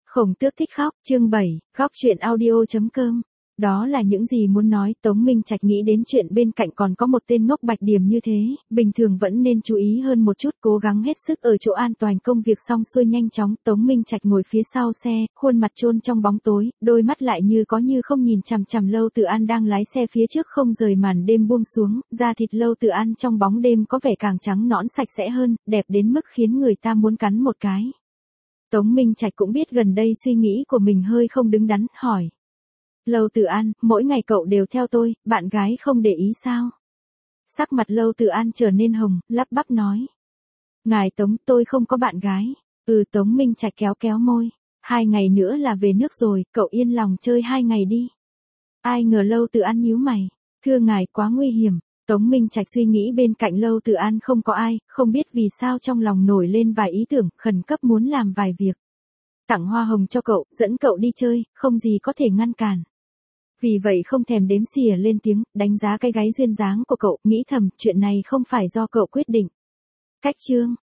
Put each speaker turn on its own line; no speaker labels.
Khổng Tước thích khóc, chương 7, góc chuyện audio.com. Đó là những gì muốn nói, Tống Minh Trạch nghĩ đến chuyện bên cạnh còn có một tên ngốc Bạch Điểm như thế, bình thường vẫn nên chú ý hơn một chút, cố gắng hết sức ở chỗ an toàn. Công việc xong xuôi nhanh chóng, Tống Minh Trạch ngồi phía sau xe, khuôn mặt chôn trong bóng tối, đôi mắt lại như có như không nhìn chằm chằm Lâu Tự An đang lái xe phía trước không rời. Màn đêm buông xuống, da thịt Lâu Tự An trong bóng đêm có vẻ càng trắng nõn sạch sẽ hơn, đẹp đến mức khiến người ta muốn cắn một cái. Tống Minh Trạch cũng biết gần đây suy nghĩ của mình hơi không đứng đắn, hỏi. Lâu Tự An, mỗi ngày cậu đều theo tôi, bạn gái không để ý sao? Sắc mặt Lâu Tự An trở nên hồng, lắp bắp nói. Ngài Tống, tôi không có bạn gái. Tống Minh Trạch kéo kéo môi. 2 ngày nữa là về nước rồi, cậu yên lòng chơi 2 ngày đi. Ai ngờ Lâu Tự An nhíu mày. Thưa ngài, quá nguy hiểm. Tống Minh Trạch suy nghĩ bên cạnh Lâu Tự An không có ai, không biết vì sao trong lòng nổi lên vài ý tưởng, khẩn cấp muốn làm vài việc. Tặng hoa hồng cho cậu, dẫn cậu đi chơi, không gì có thể ngăn cản. Vì vậy không thèm đếm xỉa lên tiếng, đánh giá cái gáy duyên dáng của cậu, nghĩ thầm, chuyện này không phải do cậu quyết định. Cách chương,